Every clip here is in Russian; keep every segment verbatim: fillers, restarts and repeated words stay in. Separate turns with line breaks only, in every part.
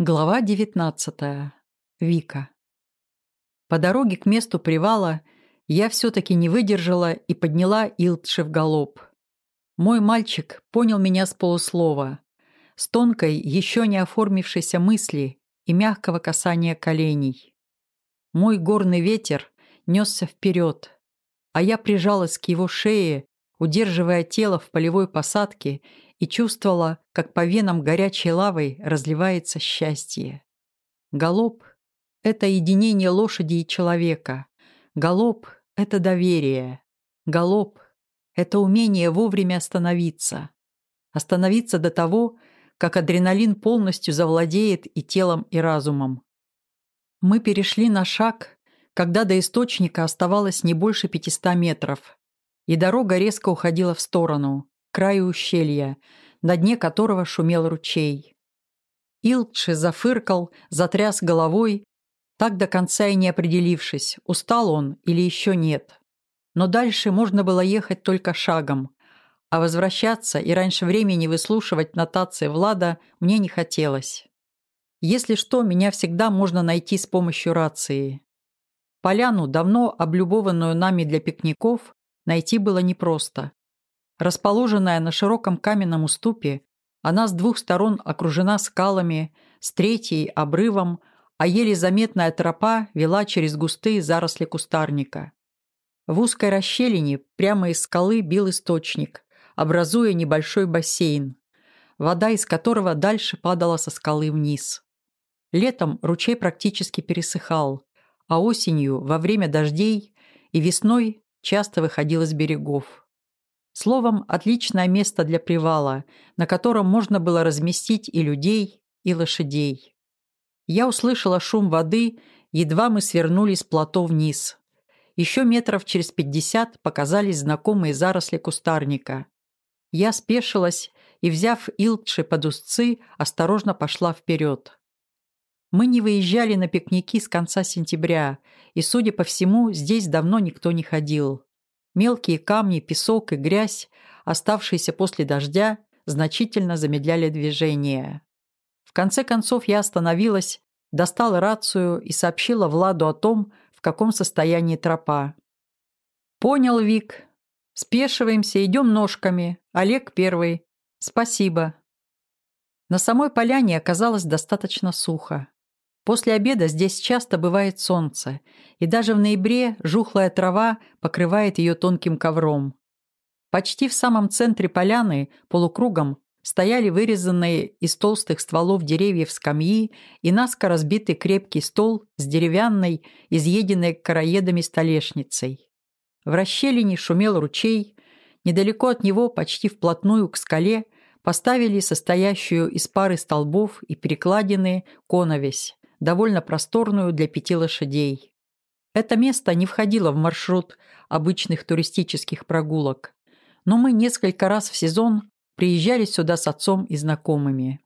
Глава девятнадцатая. Вика. По дороге к месту привала я все-таки не выдержала и подняла Илтши в галоп. Мой мальчик понял меня с полуслова, с тонкой, еще не оформившейся мысли и мягкого касания коленей. Мой горный ветер несся вперед, а я прижалась к его шее, удерживая тело в полевой посадке, и чувствовала, как по венам горячей лавой разливается счастье. Галоп — это единение лошади и человека. Галоп — это доверие. Галоп — это умение вовремя остановиться. Остановиться до того, как адреналин полностью завладеет и телом, и разумом. Мы перешли на шаг, когда до источника оставалось не больше пятисот метров, и дорога резко уходила в сторону, к краю ущелья, на дне которого шумел ручей. Илтши зафыркал, затряс головой, так до конца и не определившись, устал он или еще нет. Но дальше можно было ехать только шагом, а возвращаться и раньше времени выслушивать нотации Влада мне не хотелось. Если что, меня всегда можно найти с помощью рации. Поляну, давно облюбованную нами для пикников, найти было непросто. Расположенная на широком каменном уступе, она с двух сторон окружена скалами, с третьей – обрывом, а еле заметная тропа вела через густые заросли кустарника. В узкой расщелине прямо из скалы бил источник, образуя небольшой бассейн, вода из которого дальше падала со скалы вниз. Летом ручей практически пересыхал, а осенью, во время дождей и весной часто выходил из берегов. Словом, отличное место для привала, на котором можно было разместить и людей, и лошадей. Я услышала шум воды, едва мы свернули с плато вниз. Еще метров через пятьдесят показались знакомые заросли кустарника. Я спешилась и, взяв Илтши под узцы, осторожно пошла вперед. Мы не выезжали на пикники с конца сентября, и, судя по всему, здесь давно никто не ходил. Мелкие камни, песок и грязь, оставшиеся после дождя, значительно замедляли движение. В конце концов я остановилась, достала рацию и сообщила Владу о том, в каком состоянии тропа. «Понял, Вик. Спешиваемся, идем ножками. Олег первый. Спасибо». На самой поляне оказалось достаточно сухо. После обеда здесь часто бывает солнце, и даже в ноябре жухлая трава покрывает ее тонким ковром. Почти в самом центре поляны, полукругом, стояли вырезанные из толстых стволов деревьев скамьи и наскоро разбитый крепкий стол с деревянной, изъеденной короедами столешницей. В расщелине шумел ручей, недалеко от него, почти вплотную к скале, поставили состоящую из пары столбов и перекладины коновесь, довольно просторную для пяти лошадей. Это место не входило в маршрут обычных туристических прогулок, но мы несколько раз в сезон приезжали сюда с отцом и знакомыми.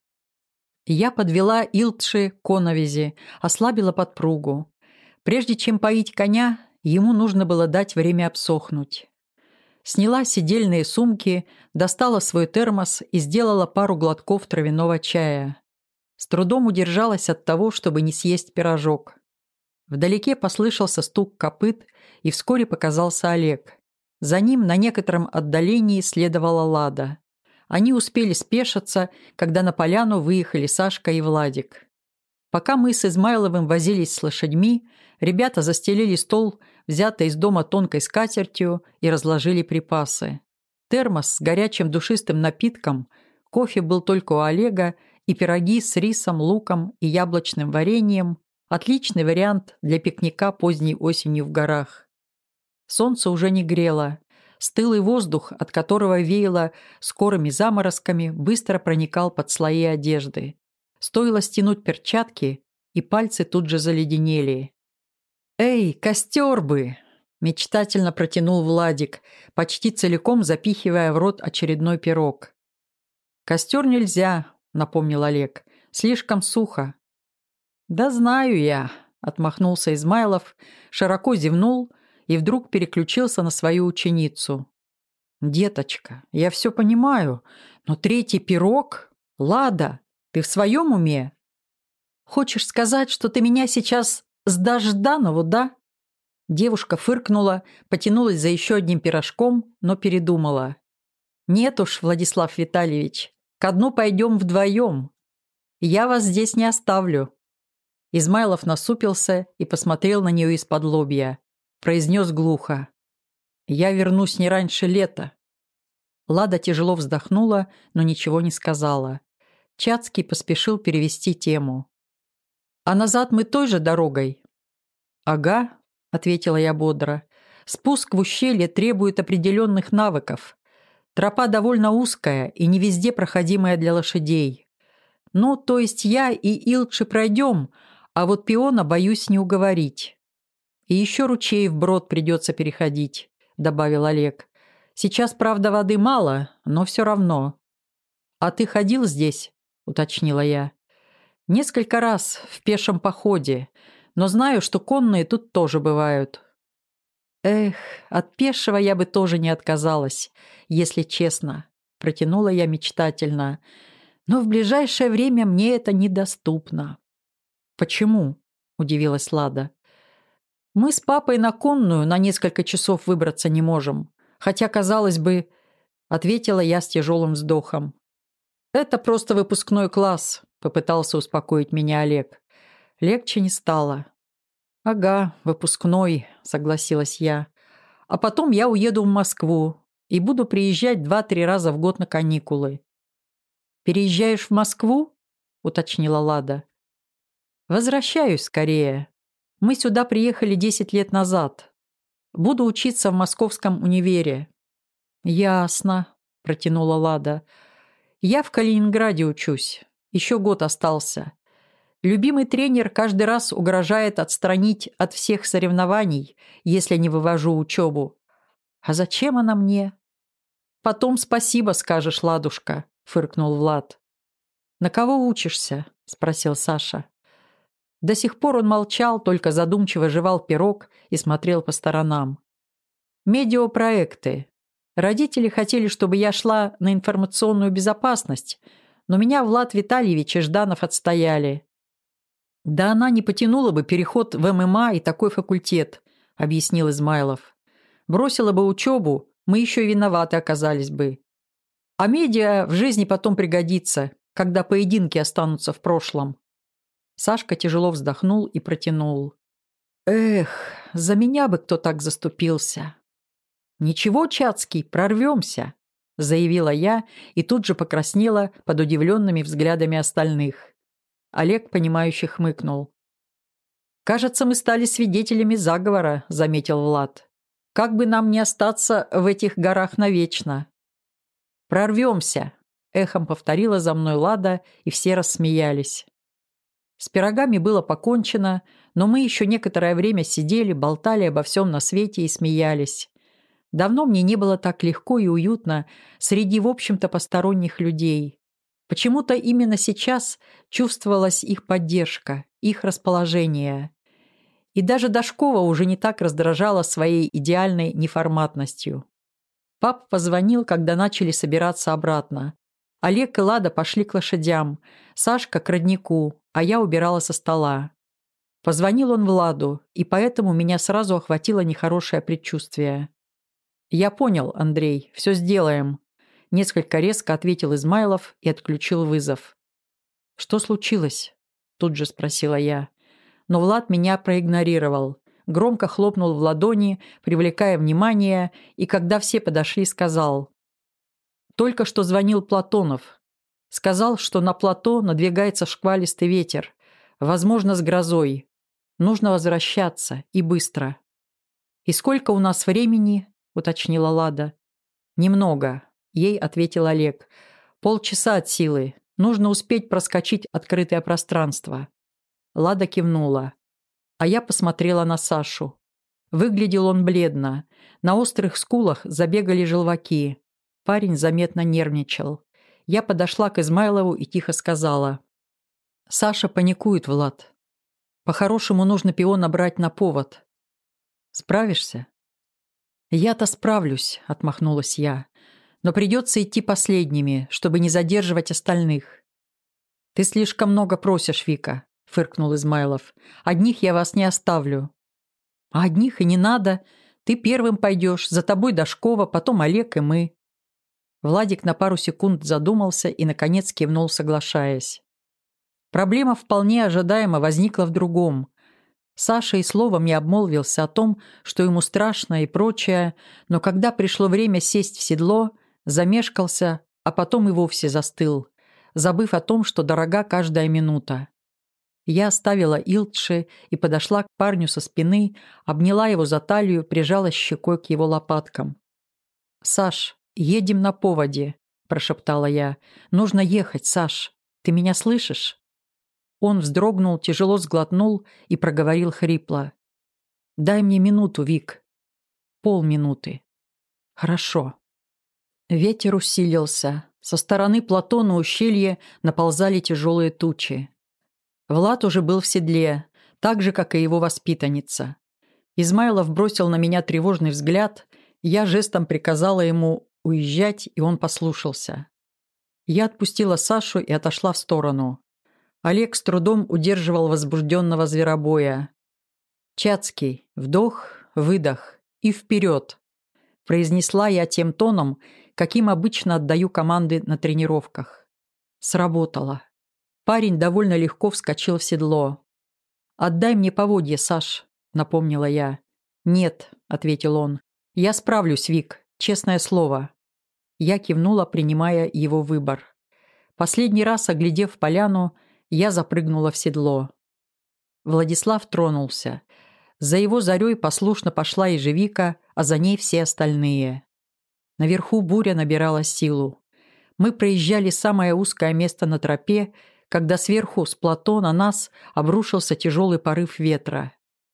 Я подвела Илтши к коновизи, ослабила подпругу. Прежде чем поить коня, ему нужно было дать время обсохнуть. Сняла сидельные сумки, достала свой термос и сделала пару глотков травяного чая. С трудом удержалась от того, чтобы не съесть пирожок. Вдалеке послышался стук копыт, и вскоре показался Олег. За ним на некотором отдалении следовала Лада. Они успели спешиться, когда на поляну выехали Сашка и Владик. Пока мы с Измайловым возились с лошадьми, ребята застелили стол, взятый из дома тонкой скатертью, и разложили припасы. Термос с горячим душистым напитком, кофе был только у Олега, и пироги с рисом, луком и яблочным вареньем – отличный вариант для пикника поздней осенью в горах. Солнце уже не грело. Стылый воздух, от которого веяло скорыми заморозками, быстро проникал под слои одежды. Стоило стянуть перчатки, и пальцы тут же заледенели. «Эй, костер бы!» – мечтательно протянул Владик, почти целиком запихивая в рот очередной пирог. «Костер нельзя», – напомнил Олег. «Слишком сухо». «Да знаю я», – отмахнулся Измайлов, широко зевнул и вдруг переключился на свою ученицу. «Деточка, я все понимаю, но третий пирог? Лада, ты в своем уме?» Хочешь сказать, что ты меня сейчас сдашь Жданову, да?» Девушка фыркнула, потянулась за еще одним пирожком, но передумала. «Нет уж, Владислав Витальевич, ко дну пойдем вдвоем. Я вас здесь не оставлю». Измайлов насупился и посмотрел на нее из-под лобья. Произнес глухо: «Я вернусь не раньше лета». Лада тяжело вздохнула, но ничего не сказала. Чацкий поспешил перевести тему. «А назад мы той же дорогой?» «Ага», — ответила я бодро. «Спуск в ущелье требует определенных навыков. Тропа довольно узкая и не везде проходимая для лошадей. Ну, то есть я и Илчи пройдем, а вот пиона боюсь не уговорить. И еще ручей вброд придется переходить», — добавил Олег. «Сейчас, правда, воды мало, но все равно». «А ты ходил здесь?» — уточнила я. «Несколько раз в пешем походе, но знаю, что конные тут тоже бывают». «Эх, от пешего я бы тоже не отказалась, если честно», — протянула я мечтательно. «Но в ближайшее время мне это недоступно». «Почему?» — удивилась Лада. «Мы с папой на конную на несколько часов выбраться не можем. Хотя, казалось бы...» — ответила я с тяжелым вздохом. «Это просто выпускной класс», — попытался успокоить меня Олег. Легче не стало. «Ага, выпускной», — согласилась я. «А потом я уеду в Москву и буду приезжать два-три раза в год на каникулы». «Переезжаешь в Москву?» — уточнила Лада. «Возвращаюсь скорее. Мы сюда приехали десять лет назад. Буду учиться в Московском универе». «Ясно», — протянула Лада. «Я в Калининграде учусь. Еще год остался. Любимый тренер каждый раз угрожает отстранить от всех соревнований, если не вывожу учебу. А зачем она мне?» «Потом спасибо скажешь, Ладушка», — фыркнул Влад. «На кого учишься?» — спросил Саша. До сих пор он молчал, только задумчиво жевал пирог и смотрел по сторонам. «Медиапроекты. Родители хотели, чтобы я шла на информационную безопасность, но меня Влад Витальевич и Жданов отстояли». «Да она не потянула бы переход в эм эм а и такой факультет», — объяснил Измайлов. «Бросила бы учебу, мы еще и виноваты оказались бы. А медиа в жизни потом пригодится, когда поединки останутся в прошлом». Сашка тяжело вздохнул и протянул. «Эх, за меня бы кто так заступился». «Ничего, Чацкий, прорвемся», — заявила я и тут же покраснела под удивленными взглядами остальных. Олег, понимающе хмыкнул. «Кажется, мы стали свидетелями заговора», — заметил Влад. «Как бы нам не остаться в этих горах навечно». «Прорвемся», — эхом повторила за мной Лада, и все рассмеялись. С пирогами было покончено, но мы еще некоторое время сидели, болтали обо всем на свете и смеялись. Давно мне не было так легко и уютно среди, в общем-то, посторонних людей. Почему-то именно сейчас чувствовалась их поддержка, их расположение. И даже Дашкова уже не так раздражала своей идеальной неформатностью. Папа позвонил, когда начали собираться обратно. Олег и Лада пошли к лошадям, Сашка к роднику, а я убирала со стола. Позвонил он Владу, и поэтому меня сразу охватило нехорошее предчувствие. «Я понял, Андрей, все сделаем», — несколько резко ответил Измайлов и отключил вызов. «Что случилось?» — тут же спросила я. Но Влад меня проигнорировал, громко хлопнул в ладони, привлекая внимание, и когда все подошли, сказал: «Только что звонил Платонов. Сказал, что на плато надвигается шквалистый ветер, возможно, с грозой. Нужно возвращаться, и быстро». «И сколько у нас времени?» — уточнила Лада. «Немного», — ей ответил Олег. «Полчаса от силы. Нужно успеть проскочить открытое пространство». Лада кивнула. А я посмотрела на Сашу. Выглядел он бледно. На острых скулах забегали желваки. Парень заметно нервничал. Я подошла к Измайлову и тихо сказала: «Саша паникует, Влад. По-хорошему нужно пиона брать на повод. Справишься?» «Я-то справлюсь», — отмахнулась я. «Но придется идти последними, чтобы не задерживать остальных». «Ты слишком много просишь, Вика», — фыркнул Измайлов. «Одних я вас не оставлю». «А одних и не надо. Ты первым пойдешь, за тобой Дашкова, потом Олег и мы». Владик на пару секунд задумался и, наконец, кивнул, соглашаясь. Проблема вполне ожидаемо возникла в другом. Саша и словом не обмолвился о том, что ему страшно и прочее, но когда пришло время сесть в седло, замешкался, а потом и вовсе застыл, забыв о том, что дорога каждая минута. Я оставила Илтши и подошла к парню со спины, обняла его за талию, прижалась щекой к его лопаткам. «Саш, едем на поводе», – прошептала я. «Нужно ехать, Саш. Ты меня слышишь?» Он вздрогнул, тяжело сглотнул и проговорил хрипло. «Дай мне минуту, Вик. Полминуты». «Хорошо». Ветер усилился. Со стороны плато на ущелье наползали тяжелые тучи. Влад уже был в седле, так же, как и его воспитанница. Измайлов бросил на меня тревожный взгляд, я жестом приказала ему уезжать, и он послушался. Я отпустила Сашу и отошла в сторону. Олег с трудом удерживал возбужденного зверобоя. «Чацкий, вдох, выдох и вперед!» произнесла я тем тоном, каким обычно отдаю команды на тренировках. Сработало. Парень довольно легко вскочил в седло. «Отдай мне поводья, Саш», — напомнила я. «Нет», — ответил он. «Я справлюсь, Вик, честное слово». Я кивнула, принимая его выбор. Последний раз, оглядев поляну, я запрыгнула в седло. Владислав тронулся. За его зарей послушно пошла ежевика, а за ней все остальные. Наверху буря набирала силу. Мы проезжали самое узкое место на тропе, когда сверху с плато на нас обрушился тяжелый порыв ветра.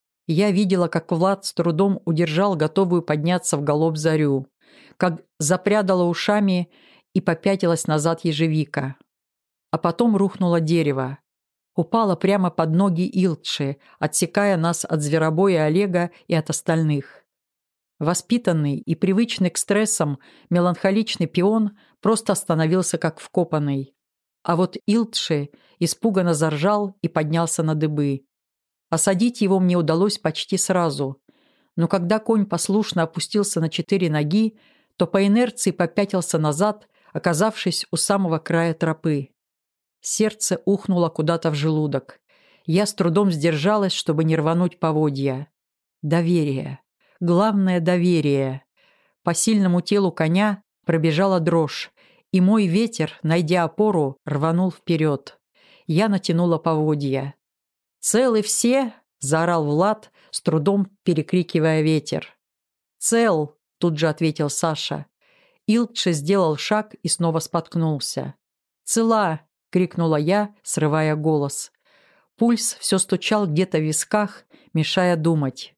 Я видела, как Влад с трудом удержал готовую подняться в галоп зарю, как запрядала ушами и попятилась назад ежевика. А потом рухнуло дерево. Упало прямо под ноги Илтши, отсекая нас от зверобоя Олега и от остальных. Воспитанный и привычный к стрессам меланхоличный пион просто остановился как вкопанный. А вот Илтши испуганно заржал и поднялся на дыбы. Осадить его мне удалось почти сразу, но когда конь послушно опустился на четыре ноги, то по инерции попятился назад, оказавшись у самого края тропы. Сердце ухнуло куда-то в желудок. Я с трудом сдержалась, чтобы не рвануть поводья. Доверие. Главное — доверие. По сильному телу коня пробежала дрожь, и мой ветер, найдя опору, рванул вперед. Я натянула поводья. «Целы все?» – заорал Влад, с трудом перекрикивая ветер. «Цел!» – тут же ответил Саша. Илтши сделал шаг и снова споткнулся. «Цела!» – крикнула я, срывая голос. Пульс все стучал где-то в висках, мешая думать.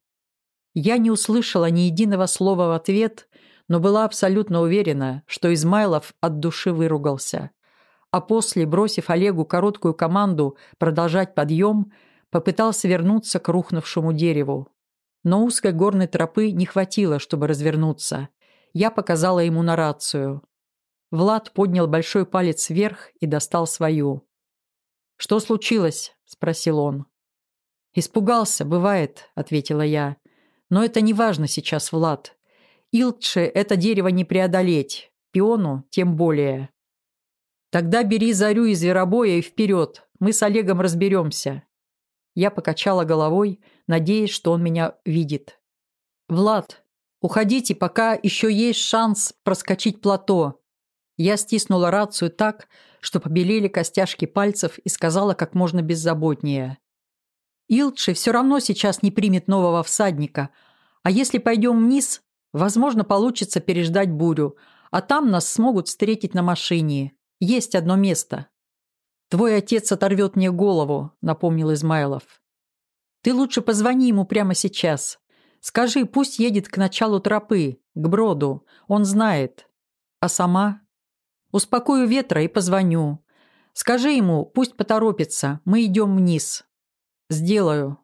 Я не услышала ни единого слова в ответ, но была абсолютно уверена, что Измайлов от души выругался. А после, бросив Олегу короткую команду продолжать подъем, попытался вернуться к рухнувшему дереву. Но узкой горной тропы не хватило, чтобы развернуться. Я показала ему на рацию. Влад поднял большой палец вверх и достал свою. «Что случилось?» – спросил он. «Испугался, бывает», – ответила я. «Но это не важно сейчас, Влад. Илтше это дерево не преодолеть, пиону тем более». «Тогда бери зарю и зверобоя и вперед, мы с Олегом разберемся». Я покачала головой, надеясь, что он меня видит. «Влад, уходите, пока еще есть шанс проскочить плато». Я стиснула рацию так, что побелели костяшки пальцев, и сказала как можно беззаботнее. «Илтши все равно сейчас не примет нового всадника, а если пойдем вниз, возможно, получится переждать бурю, а там нас смогут встретить на машине. Есть одно место». «Твой отец оторвет мне голову», — напомнил Измайлов. «Ты лучше позвони ему прямо сейчас. Скажи, пусть едет к началу тропы, к броду. Он знает. А сама? Успокою ветра и позвоню. Скажи ему, пусть поторопится. Мы идем вниз». «Сделаю».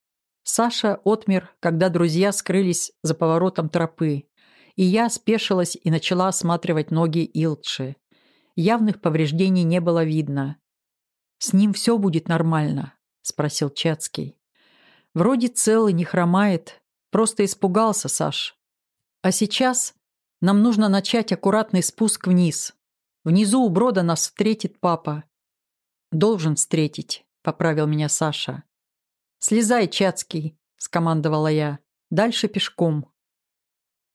Саша отмер, когда друзья скрылись за поворотом тропы, и я спешилась и начала осматривать ноги Илтши. Явных повреждений не было видно. «С ним все будет нормально», — спросил Чацкий. «Вроде целый, не хромает. Просто испугался, Саш. А сейчас нам нужно начать аккуратный спуск вниз. Внизу у брода нас встретит папа». «Должен встретить», — поправил меня Саша. «Слезай, Чацкий», — скомандовала я. «Дальше пешком».